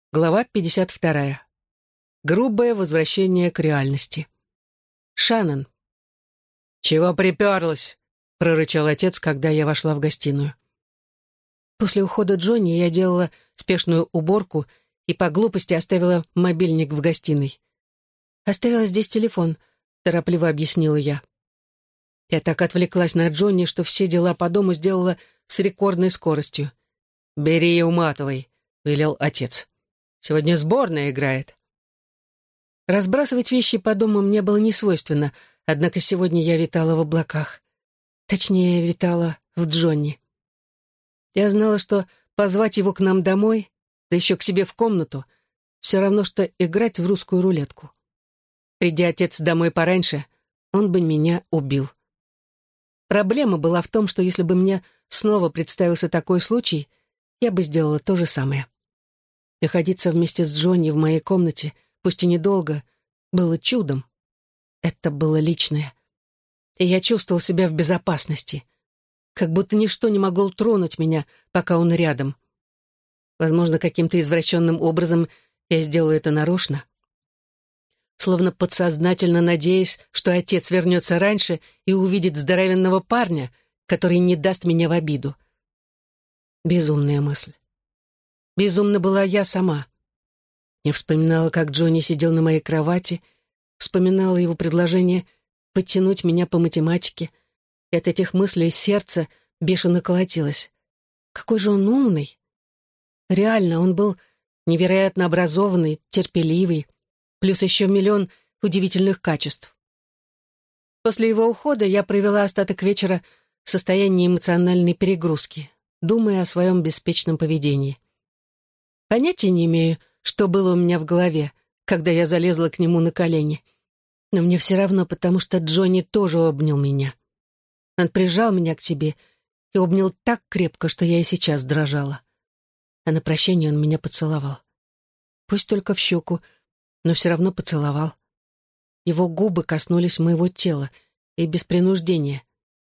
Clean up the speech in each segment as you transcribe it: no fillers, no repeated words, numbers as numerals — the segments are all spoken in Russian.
Глава 52. Грубое возвращение к реальности. Шаннон. «Чего приперлась?» — прорычал отец, когда я вошла в гостиную. После ухода Джонни я делала спешную уборку и по глупости оставила мобильник в гостиной. «Оставила здесь телефон», — торопливо объяснила я. Я так отвлеклась на Джонни, что все дела по дому сделала с рекордной скоростью. «Бери и уматывай», — велел отец. «Сегодня сборная играет». Разбрасывать вещи по дому мне было не свойственно, однако сегодня я витала в облаках. Точнее, витала в Джонни. Я знала, что позвать его к нам домой, да еще к себе в комнату, все равно, что играть в русскую рулетку. Придя отец домой пораньше, он бы меня убил. Проблема была в том, что если бы мне снова представился такой случай, я бы сделала то же самое. Находиться вместе с Джонни в моей комнате, пусть и недолго, было чудом. Это было личное. И я чувствовал себя в безопасности. Как будто ничто не могло тронуть меня, пока он рядом. Возможно, каким-то извращенным образом я сделаю это нарочно. Словно подсознательно надеясь, что отец вернется раньше и увидит здоровенного парня, который не даст меня в обиду. Безумная мысль. Безумна была я сама. Я вспоминала, как Джонни сидел на моей кровати, вспоминала его предложение подтянуть меня по математике, и от этих мыслей сердце бешено колотилось. Какой же он умный! Реально, он был невероятно образованный, терпеливый, плюс еще миллион удивительных качеств. После его ухода я провела остаток вечера в состоянии эмоциональной перегрузки, думая о своем беспечном поведении. Понятия не имею, что было у меня в голове, когда я залезла к нему на колени. Но мне все равно, потому что Джонни тоже обнял меня. Он прижал меня к себе и обнял так крепко, что я и сейчас дрожала. А на прощание он меня поцеловал. Пусть только в щеку, но все равно поцеловал. Его губы коснулись моего тела, и без принуждения.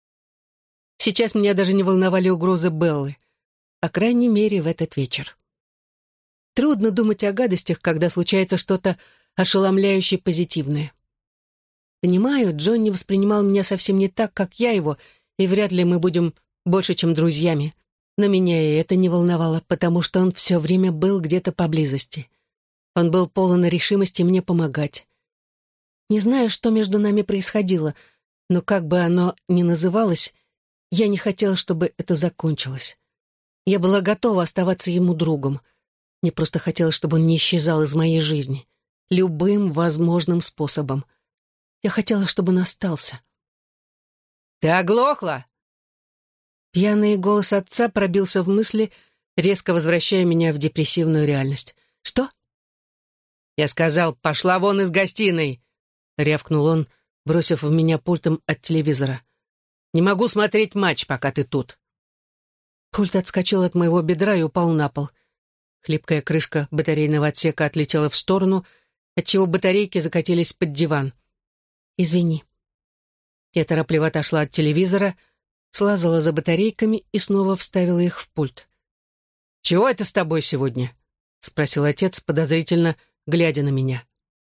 Сейчас меня даже не волновали угрозы Беллы, по крайней мере, в этот вечер. Трудно думать о гадостях, когда случается что-то ошеломляющее позитивное. Понимаю, Джонни воспринимал меня совсем не так, как я его, и вряд ли мы будем больше, чем друзьями. Но меня и это не волновало, потому что он все время был где-то поблизости. Он был полон решимости мне помогать. Не знаю, что между нами происходило, но как бы оно ни называлось, я не хотела, чтобы это закончилось. Я была готова оставаться ему другом. Мне просто хотелось, чтобы он не исчезал из моей жизни. Любым возможным способом. Я хотела, чтобы он остался. «Ты оглохла?» Пьяный голос отца пробился в мысли, резко возвращая меня в депрессивную реальность. «Что?» «Я сказал, пошла вон из гостиной!» — рявкнул он, бросив в меня пультом от телевизора. «Не могу смотреть матч, пока ты тут». Пульт отскочил от моего бедра и упал на пол. Хлипкая крышка батарейного отсека отлетела в сторону, отчего батарейки закатились под диван. «Извини». Я торопливо отошла от телевизора, слазала за батарейками и снова вставила их в пульт. «Чего это с тобой сегодня?» — спросил отец, подозрительно глядя на меня.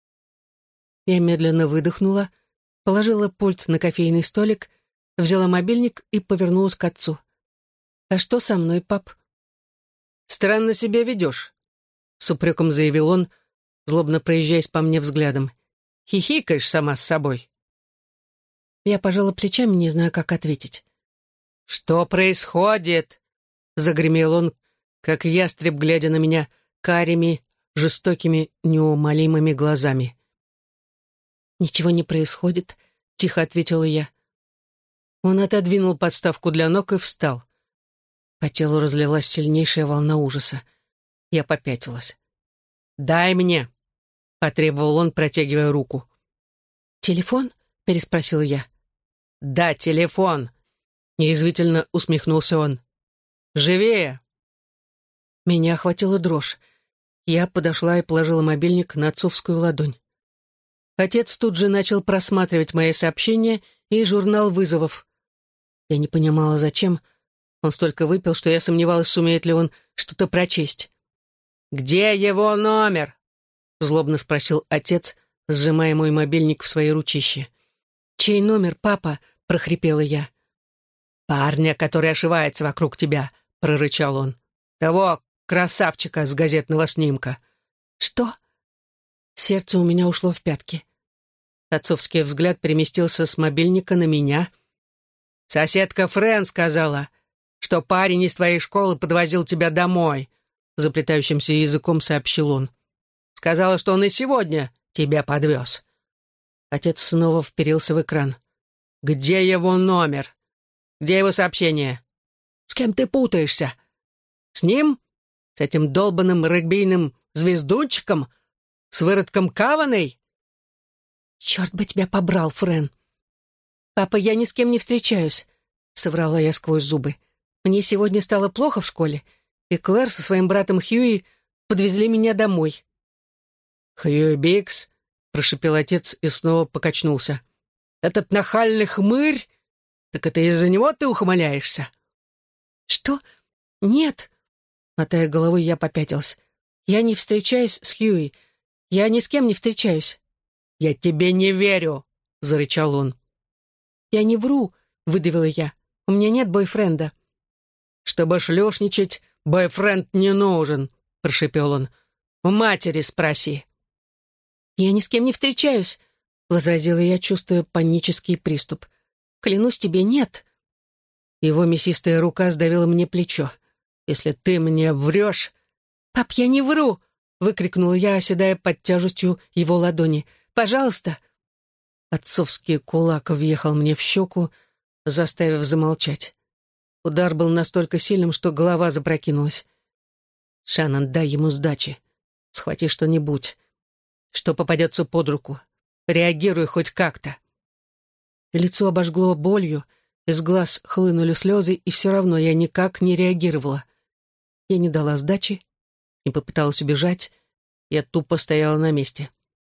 Я медленно выдохнула, положила пульт на кофейный столик, взяла мобильник и повернулась к отцу. «А что со мной, пап?» «Странно себя ведешь», — с упреком заявил он, злобно проезжаясь по мне взглядом. «Хихикаешь сама с собой». Я пожала плечами, не знаю, как ответить. «Что происходит?» — загремел он, как ястреб, глядя на меня карими, жестокими, неумолимыми глазами. «Ничего не происходит», — тихо ответила я. Он отодвинул подставку для ног и встал. По телу разлилась сильнейшая волна ужаса. Я попятилась. «Дай мне!» — потребовал он, протягивая руку. «Телефон?» — переспросила я. «Да, телефон!» — неязвительно усмехнулся он. «Живее!» Меня охватила дрожь. Я подошла и положила мобильник на отцовскую ладонь. Отец тут же начал просматривать мои сообщения и журнал вызовов. Я не понимала, зачем. Он столько выпил, что я сомневалась, сумеет ли он что-то прочесть. «Где его номер?» — злобно спросил отец, сжимая мой мобильник в свои ручищи. «Чей номер, папа?» — прохрипела я. «Парня, который ошивается вокруг тебя», — прорычал он. «Того красавчика с газетного снимка». «Что?» Сердце у меня ушло в пятки. Отцовский взгляд переместился с мобильника на меня. «Соседка Френ сказала, что парень из твоей школы подвозил тебя домой», — заплетающимся языком сообщил он. «Сказала, что он и сегодня тебя подвез». Отец снова вперился в экран. «Где его номер? Где его сообщение? С кем ты путаешься? С ним? С этим долбанным регбийным звездунчиком? С выродком Каваной?» «Черт бы тебя побрал, Френ!» «Папа, я ни с кем не встречаюсь», — соврала я сквозь зубы. «Мне сегодня стало плохо в школе, и Клэр со своим братом Хьюи подвезли меня домой». «Хьюи Бикс?» — прошепел отец и снова покачнулся. «Этот нахальный хмырь? Так это из-за него ты ухмыляешься?» «Что? Нет!» Мотая головой, я попятилась. «Я не встречаюсь с Хьюи. Я ни с кем не встречаюсь». «Я тебе не верю!» — зарычал он. «Я не вру», — выдавила я. «У меня нет бойфренда». «Чтобы шлюшничать, бойфренд не нужен», — прошепел он. «У матери спроси». «Я ни с кем не встречаюсь», — возразила я, чувствуя панический приступ. «Клянусь тебе, нет». Его мясистая рука сдавила мне плечо. «Если ты мне врешь...» «Пап, я не вру!» — выкрикнула я, оседая под тяжестью его ладони. «Пожалуйста!» Отцовский кулак въехал мне в щеку, заставив замолчать. Удар был настолько сильным, что голова запрокинулась. «Шаннон, дай ему сдачи. Схвати что-нибудь, что попадется под руку. Реагируй хоть как-то». Лицо обожгло болью, из глаз хлынули слезы, и все равно я никак не реагировала. Я не дала сдачи, не попыталась убежать, я тупо стояла на месте.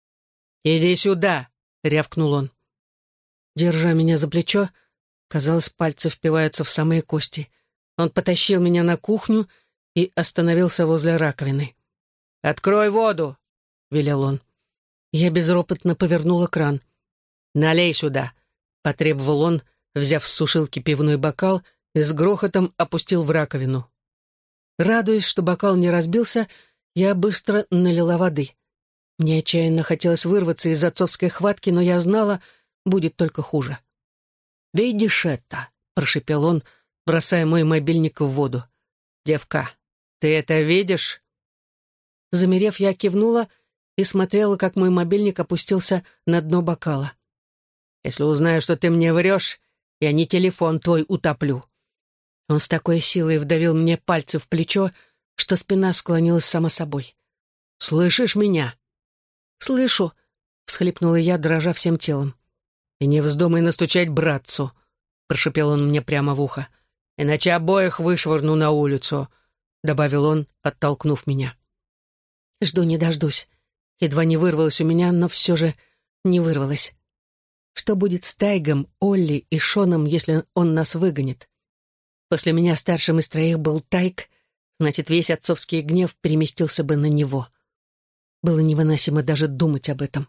«Иди сюда!» — рявкнул он. Держа меня за плечо, казалось, пальцы впиваются в самые кости. Он потащил меня на кухню и остановился возле раковины. «Открой воду!» — велел он. Я безропотно повернула кран. «Налей сюда!» — потребовал он, взяв с сушилки пивной бокал и с грохотом опустил в раковину. Радуясь, что бокал не разбился, я быстро налила воды. Мне отчаянно хотелось вырваться из отцовской хватки, но я знала, будет только хуже. «Видишь это?» — прошепел он, бросая мой мобильник в воду. «Девка, ты это видишь?» Замерев, я кивнула и смотрела, как мой мобильник опустился на дно бокала. «Если узнаю, что ты мне врешь, я не телефон твой утоплю». Он с такой силой вдавил мне пальцы в плечо, что спина склонилась сама собой. «Слышишь меня?» «Слышу», — всхлипнула я, дрожа всем телом. «И не вздумай настучать братцу», — прошепел он мне прямо в ухо. «Иначе обоих вышвырну на улицу», — добавил он, оттолкнув меня. «Жду не дождусь». Едва не вырвалось у меня, но все же не вырвалось. Что будет с Тайгом, Олли и Шоном, если он нас выгонит? После меня старшим из троих был Тайг, значит, весь отцовский гнев переместился бы на него. Было невыносимо даже думать об этом.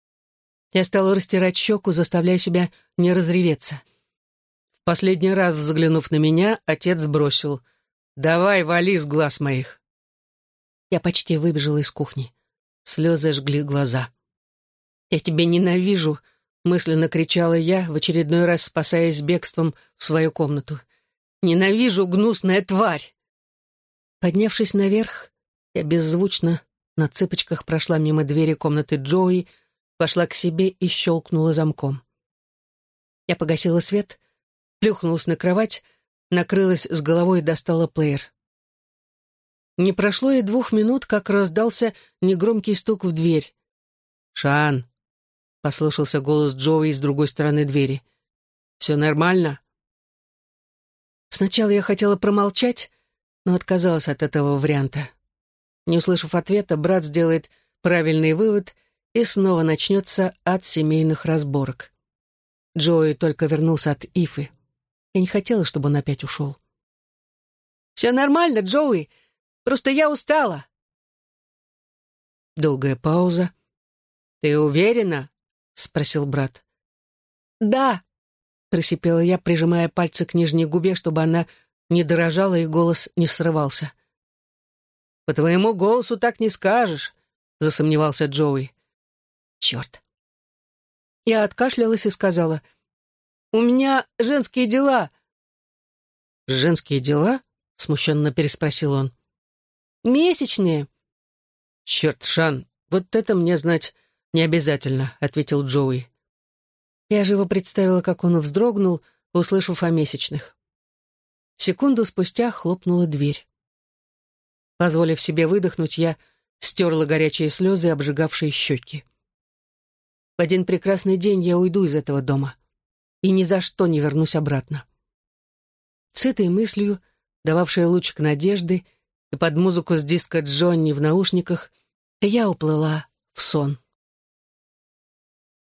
Я стала растирать щеку, заставляя себя не разреветься. В последний раз, взглянув на меня, отец бросил: «Давай, вали с глаз моих». Я почти выбежала из кухни. Слезы жгли глаза. «Я тебя ненавижу», — мысленно кричала я, в очередной раз спасаясь бегством в свою комнату. «Ненавижу, гнусная тварь!» Поднявшись наверх, я беззвучно на цыпочках прошла мимо двери комнаты Джоуи, пошла к себе и щелкнула замком. Я погасила свет, плюхнулась на кровать, накрылась с головой и достала плеер. Не прошло и 2 минут, как раздался негромкий стук в дверь. «Шан!» — послышался голос Джоуи с другой стороны двери. «Все нормально?» Сначала я хотела промолчать, но отказалась от этого варианта. Не услышав ответа, брат сделает правильный вывод, и снова начнется ад семейных разборок. Джоуи только вернулся от Ифы. Я не хотела, чтобы он опять ушел. «Все нормально, Джоуи. Просто я устала». Долгая пауза. «Ты уверена?» — спросил брат. «Да», — просипела я, прижимая пальцы к нижней губе, чтобы она не дрожала и голос не срывался. «По твоему голосу так не скажешь», — засомневался Джоуи. «Черт». Я откашлялась и сказала: «У меня женские дела». «Женские дела?» — смущенно переспросил он. «Месячные». «Черт, Шан, вот это мне знать не обязательно», — ответил Джоуи. Я живо представила, как он вздрогнул, услышав о месячных. Секунду спустя хлопнула дверь. Позволив себе выдохнуть, я стерла горячие слезы, обжигавшие щеки. В один прекрасный день я уйду из этого дома и ни за что не вернусь обратно. С этой мыслью, дававшей лучик надежды, и под музыку с диска Джонни в наушниках, я уплыла в сон.